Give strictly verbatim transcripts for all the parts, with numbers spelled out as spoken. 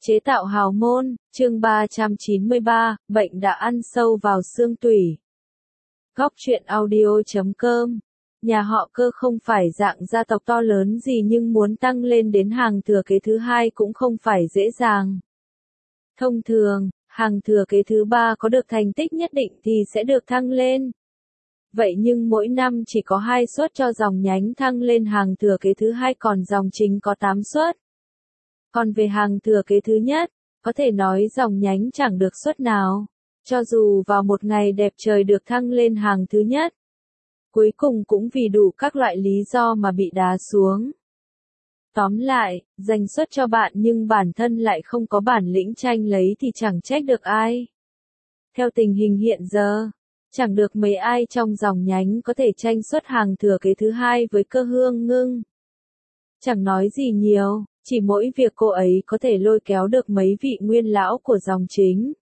Chế tạo hào môn, chương ba trăm chín mươi ba, bệnh đã ăn sâu vào xương tủy. Góc truyện audio chấm com. Nhà họ Cơ không phải dạng gia tộc to lớn gì nhưng muốn tăng lên đến hàng thừa kế thứ hai cũng không phải dễ dàng. Thông thường, hàng thừa kế thứ ba có được thành tích nhất định thì sẽ được thăng lên. Vậy nhưng mỗi năm chỉ có hai suất cho dòng nhánh thăng lên hàng thừa kế thứ hai, còn dòng chính có tám suất. Còn về hàng thừa kế thứ nhất, có thể nói dòng nhánh chẳng được suất nào. Cho dù vào một ngày đẹp trời được thăng lên hàng thứ nhất, cuối cùng cũng vì đủ các loại lý do mà bị đá xuống. Tóm lại, dành suất cho bạn nhưng bản thân lại không có bản lĩnh tranh lấy thì chẳng trách được ai. Theo tình hình hiện giờ, chẳng được mấy ai trong dòng nhánh có thể tranh suất hàng thừa kế thứ hai với Cơ Hương Ngưng. Chẳng nói gì nhiều, chỉ mỗi việc cô ấy có thể lôi kéo được mấy vị nguyên lão của dòng chính.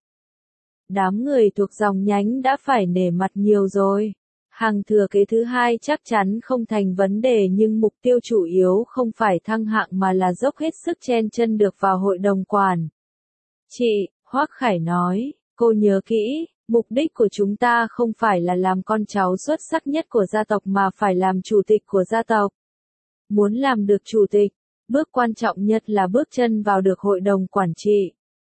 Đám người thuộc dòng nhánh đã phải nể mặt nhiều rồi. Hàng thừa kế thứ hai chắc chắn không thành vấn đề, nhưng mục tiêu chủ yếu không phải thăng hạng mà là dốc hết sức chen chân được vào hội đồng quản. Chị, Hoắc Khải nói, cô nhớ kỹ, mục đích của chúng ta không phải là làm con cháu xuất sắc nhất của gia tộc mà phải làm chủ tịch của gia tộc. Muốn làm được chủ tịch, bước quan trọng nhất là bước chân vào được hội đồng quản trị.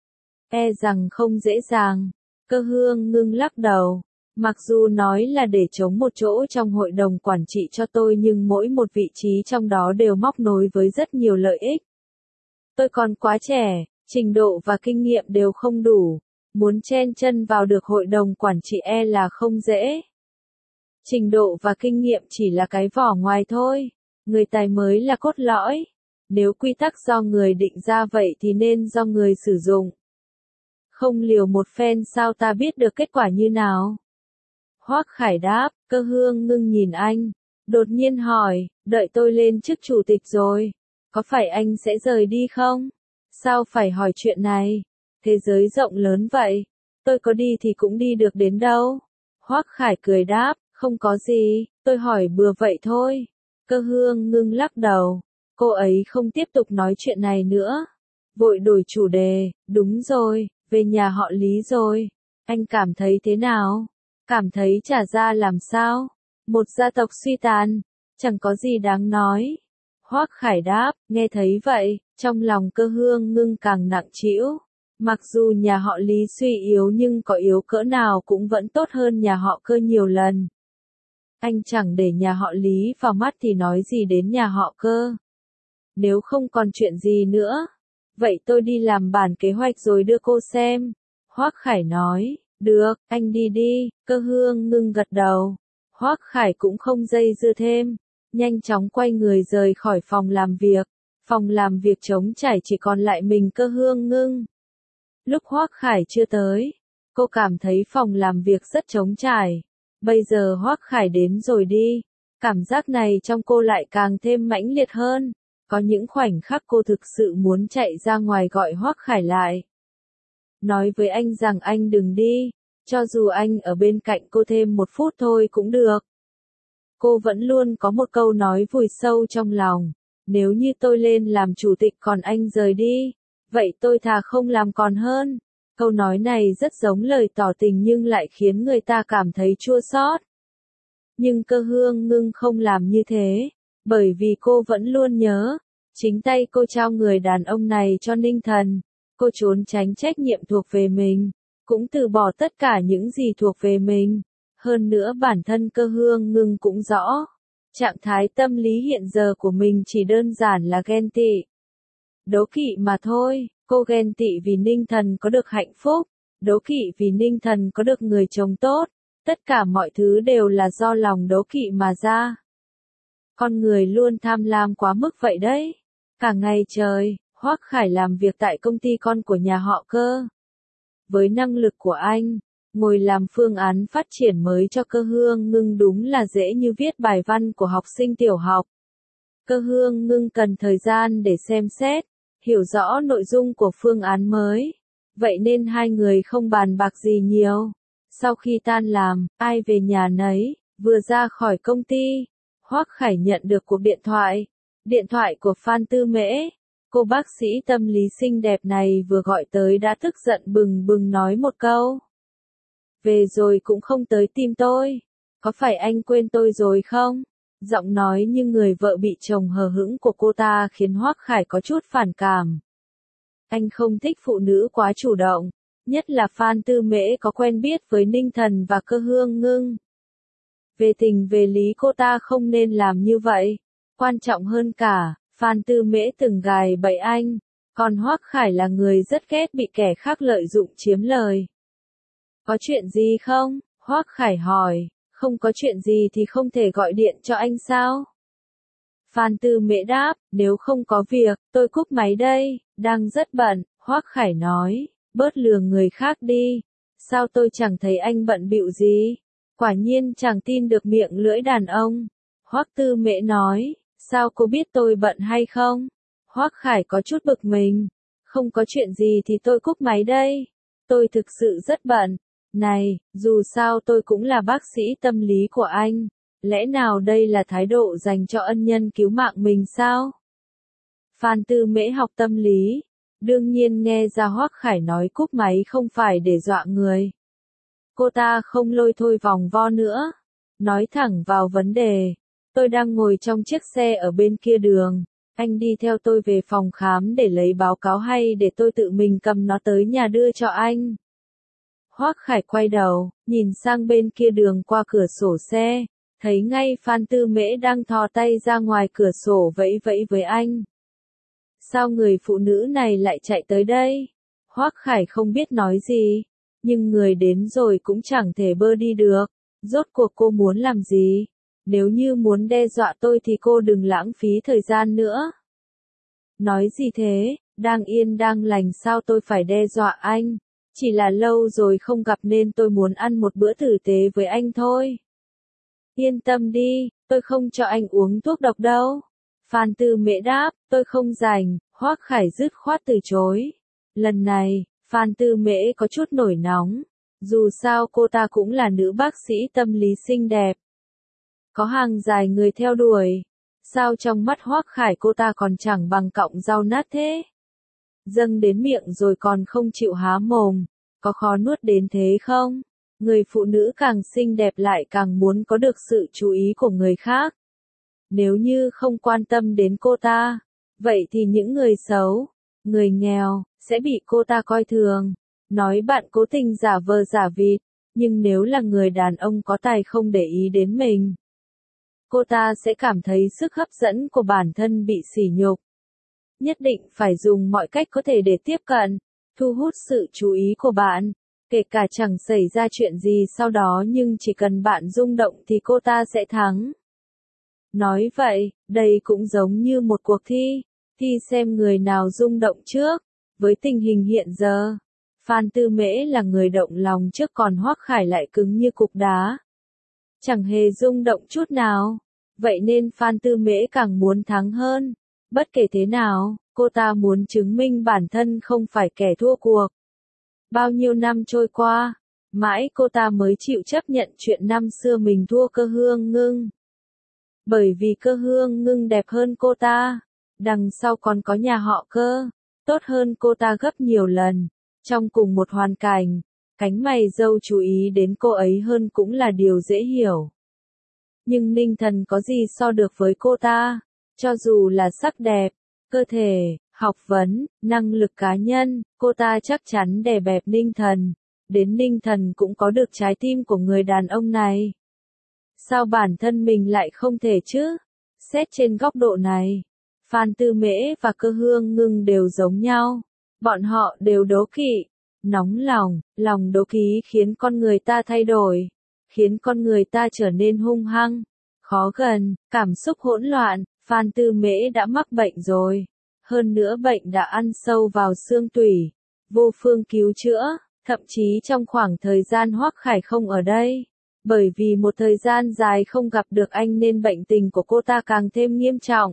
E rằng không dễ dàng. Cơ Hương Ngưng lắc đầu. Mặc dù nói là để chống một chỗ trong hội đồng quản trị cho tôi nhưng mỗi một vị trí trong đó đều móc nối với rất nhiều lợi ích. Tôi còn quá trẻ, trình độ và kinh nghiệm đều không đủ. Muốn chen chân vào được hội đồng quản trị e là không dễ. Trình độ và kinh nghiệm chỉ là cái vỏ ngoài thôi. Người tài mới là cốt lõi. Nếu quy tắc do người định ra vậy thì nên do người sử dụng. Không liều một phen sao ta biết được kết quả như nào? Hoắc Khải đáp. Cơ Hương Ngưng nhìn anh, đột nhiên hỏi, đợi tôi lên chức chủ tịch rồi, có phải anh sẽ rời đi không? Sao phải hỏi chuyện này? Thế giới rộng lớn vậy, tôi có đi thì cũng đi được đến đâu? Hoắc Khải cười đáp, không có gì, tôi hỏi bừa vậy thôi. Cơ Hương Ngưng lắc đầu, cô ấy không tiếp tục nói chuyện này nữa. Vội đổi chủ đề, đúng rồi, về nhà họ Lý rồi, anh cảm thấy thế nào? Cảm thấy trả ra làm sao? Một gia tộc suy tàn, chẳng có gì đáng nói. Hoắc Khải đáp, nghe thấy vậy, trong lòng Cơ Hương Ngưng càng nặng trĩu. Mặc dù nhà họ Lý suy yếu nhưng có yếu cỡ nào cũng vẫn tốt hơn nhà họ Cơ nhiều lần. Anh chẳng để nhà họ Lý vào mắt thì nói gì đến nhà họ Cơ. Nếu không còn chuyện gì nữa, vậy tôi đi làm bản kế hoạch rồi đưa cô xem. Hoắc Khải nói, được, anh đi đi. Cơ Hương Ngưng gật đầu. Hoắc Khải cũng không dây dưa thêm, nhanh chóng quay người rời khỏi phòng làm việc. Phòng làm việc trống trải chỉ còn lại mình Cơ Hương Ngưng. Lúc Hoắc Khải chưa tới, cô cảm thấy phòng làm việc rất trống trải. Bây giờ Hoắc Khải đến rồi đi, cảm giác này trong cô lại càng thêm mãnh liệt hơn. Có những khoảnh khắc cô thực sự muốn chạy ra ngoài gọi Hoắc Khải lại. Nói với anh rằng anh đừng đi, cho dù anh ở bên cạnh cô thêm một phút thôi cũng được. Cô vẫn luôn có một câu nói vùi sâu trong lòng, nếu như tôi lên làm chủ tịch còn anh rời đi, vậy tôi thà không làm còn hơn. Câu nói này rất giống lời tỏ tình nhưng lại khiến người ta cảm thấy chua xót. Nhưng Cơ Hương Ngưng không làm như thế, bởi vì cô vẫn luôn nhớ, chính tay cô trao người đàn ông này cho Ninh Thần. Cô trốn tránh trách nhiệm thuộc về mình, cũng từ bỏ tất cả những gì thuộc về mình. Hơn nữa bản thân Cơ Hương Ngưng cũng rõ, trạng thái tâm lý hiện giờ của mình chỉ đơn giản là ghen tị. Đố kỵ mà thôi, cô ghen tị vì Ninh Thần có được hạnh phúc, đố kỵ vì Ninh Thần có được người chồng tốt, tất cả mọi thứ đều là do lòng đố kỵ mà ra. Con người luôn tham lam quá mức vậy đấy. Cả ngày trời, Hoắc Khải làm việc tại công ty con của nhà họ Cơ. Với năng lực của anh, ngồi làm phương án phát triển mới cho Cơ Hương Ngưng đúng là dễ như viết bài văn của học sinh tiểu học. Cơ Hương Ngưng cần thời gian để xem xét, hiểu rõ nội dung của phương án mới. Vậy nên hai người không bàn bạc gì nhiều. Sau khi tan làm, ai về nhà nấy, vừa ra khỏi công ty, Hoắc Khải nhận được cuộc điện thoại. Điện thoại của Phan Tư Mễ. Cô bác sĩ tâm lý xinh đẹp này vừa gọi tới đã tức giận bừng bừng nói một câu. Về rồi cũng không tới tìm tôi. Có phải anh quên tôi rồi không? Giọng nói như người vợ bị chồng hờ hững của cô ta khiến Hoắc Khải có chút phản cảm. Anh không thích phụ nữ quá chủ động, nhất là Phan Tư Mễ có quen biết với Ninh Thần và Cơ Hương Ngưng. Về tình về lý cô ta không nên làm như vậy. Quan trọng hơn cả, Phan Tư Mễ từng gài bẫy anh, còn Hoắc Khải là người rất ghét bị kẻ khác lợi dụng chiếm lời. Có chuyện gì không? Hoắc Khải hỏi. Không có chuyện gì thì không thể gọi điện cho anh sao? Phan Tư Mễ đáp, nếu không có việc, tôi cúp máy đây, đang rất bận. Hoắc Khải nói, bớt lừa người khác đi. Sao tôi chẳng thấy anh bận bịu gì? Quả nhiên chẳng tin được miệng lưỡi đàn ông. Hoắc Tư Mễ nói, sao cô biết tôi bận hay không? Hoắc Khải có chút bực mình. Không có chuyện gì thì tôi cúp máy đây. Tôi thực sự rất bận. Này, dù sao tôi cũng là bác sĩ tâm lý của anh. Lẽ nào đây là thái độ dành cho ân nhân cứu mạng mình sao? Phan Tư Mễ học tâm lý. Đương nhiên nghe ra Hoắc Khải nói cúp máy không phải để dọa người. Cô ta không lôi thôi vòng vo nữa. Nói thẳng vào vấn đề. Tôi đang ngồi trong chiếc xe ở bên kia đường. Anh đi theo tôi về phòng khám để lấy báo cáo hay để tôi tự mình cầm nó tới nhà đưa cho anh? Hoắc Khải quay đầu, nhìn sang bên kia đường qua cửa sổ xe, thấy ngay Phan Tư Mễ đang thò tay ra ngoài cửa sổ vẫy vẫy với anh. Sao người phụ nữ này lại chạy tới đây? Hoắc Khải không biết nói gì, nhưng người đến rồi cũng chẳng thể bơ đi được. Rốt cuộc cô muốn làm gì? Nếu như muốn đe dọa tôi thì cô đừng lãng phí thời gian nữa. Nói gì thế, đang yên đang lành sao tôi phải đe dọa anh? Chỉ là lâu rồi không gặp nên tôi muốn ăn một bữa tử tế với anh thôi. Yên tâm đi, tôi không cho anh uống thuốc độc đâu. Phan Tư Mễ đáp, tôi không rảnh. Hoắc Khải dứt khoát từ chối. Lần này, Phan Tư Mễ có chút nổi nóng. Dù sao cô ta cũng là nữ bác sĩ tâm lý xinh đẹp. Có hàng dài người theo đuổi. Sao trong mắt Hoắc Khải cô ta còn chẳng bằng cọng rau nát thế? Dâng đến miệng rồi còn không chịu há mồm. Có khó nuốt đến thế không? Người phụ nữ càng xinh đẹp lại càng muốn có được sự chú ý của người khác. Nếu như không quan tâm đến cô ta, vậy thì những người xấu, người nghèo, sẽ bị cô ta coi thường. Nói bạn cố tình giả vờ giả vịt, nhưng nếu là người đàn ông có tài không để ý đến mình, cô ta sẽ cảm thấy sức hấp dẫn của bản thân bị sỉ nhục. Nhất định phải dùng mọi cách có thể để tiếp cận, thu hút sự chú ý của bạn, kể cả chẳng xảy ra chuyện gì sau đó nhưng chỉ cần bạn rung động thì cô ta sẽ thắng. Nói vậy, đây cũng giống như một cuộc thi, thi xem người nào rung động trước. Với tình hình hiện giờ, Phan Tư Mễ là người động lòng trước còn Hoắc Khải lại cứng như cục đá. Chẳng hề rung động chút nào, vậy nên Phan Tư Mễ càng muốn thắng hơn. Bất kể thế nào, cô ta muốn chứng minh bản thân không phải kẻ thua cuộc. Bao nhiêu năm trôi qua, mãi cô ta mới chịu chấp nhận chuyện năm xưa mình thua Cơ Hương Ngưng. Bởi vì Cơ Hương Ngưng đẹp hơn cô ta, đằng sau còn có nhà họ Cơ, tốt hơn cô ta gấp nhiều lần. Trong cùng một hoàn cảnh, cánh mày râu chú ý đến cô ấy hơn cũng là điều dễ hiểu. Nhưng Ninh Thần có gì so được với cô ta? Cho dù là sắc đẹp, cơ thể, học vấn, năng lực cá nhân, cô ta chắc chắn đè bẹp Ninh Thần. Đến Ninh Thần cũng có được trái tim của người đàn ông này. Sao bản thân mình lại không thể chứ? Xét trên góc độ này, Phan Tư Mễ và Cơ Hương Ngưng đều giống nhau. Bọn họ đều đố kỵ, nóng lòng, lòng đố kỵ khiến con người ta thay đổi, khiến con người ta trở nên hung hăng, khó gần, cảm xúc hỗn loạn. Phan Tư Mễ đã mắc bệnh rồi. Hơn nữa bệnh đã ăn sâu vào xương tủy, vô phương cứu chữa, thậm chí trong khoảng thời gian Hoắc Khải không ở đây. Bởi vì một thời gian dài không gặp được anh nên bệnh tình của cô ta càng thêm nghiêm trọng.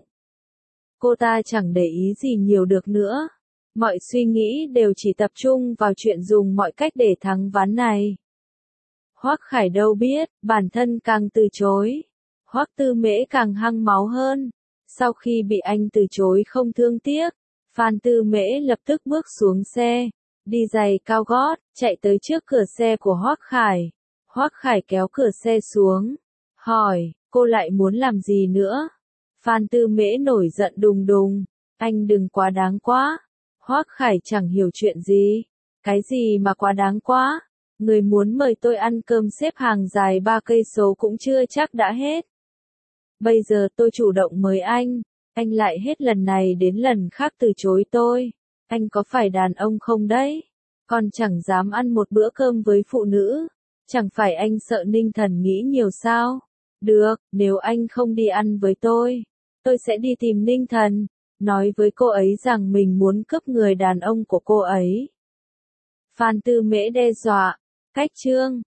Cô ta chẳng để ý gì nhiều được nữa. Mọi suy nghĩ đều chỉ tập trung vào chuyện dùng mọi cách để thắng ván này. Hoắc Khải đâu biết, bản thân càng từ chối, Hoắc Tư Mễ càng hăng máu hơn. Sau khi bị anh từ chối không thương tiếc, Phan Tư Mễ lập tức bước xuống xe, đi giày cao gót, chạy tới trước cửa xe của Hoắc Khải. Hoắc Khải kéo cửa xe xuống, hỏi, cô lại muốn làm gì nữa? Phan Tư Mễ nổi giận đùng đùng, anh đừng quá đáng quá. Hoắc Khải chẳng hiểu chuyện gì. Cái gì mà quá đáng quá? Người muốn mời tôi ăn cơm xếp hàng dài ba cây số cũng chưa chắc đã hết. Bây giờ tôi chủ động mời anh, anh lại hết lần này đến lần khác từ chối tôi. Anh có phải đàn ông không đấy? Còn chẳng dám ăn một bữa cơm với phụ nữ. Chẳng phải anh sợ Ninh Thần nghĩ nhiều sao? Được, nếu anh không đi ăn với tôi, tôi sẽ đi tìm Ninh Thần, nói với cô ấy rằng mình muốn cướp người đàn ông của cô ấy. Phan Tư Mễ đe dọa, cách chương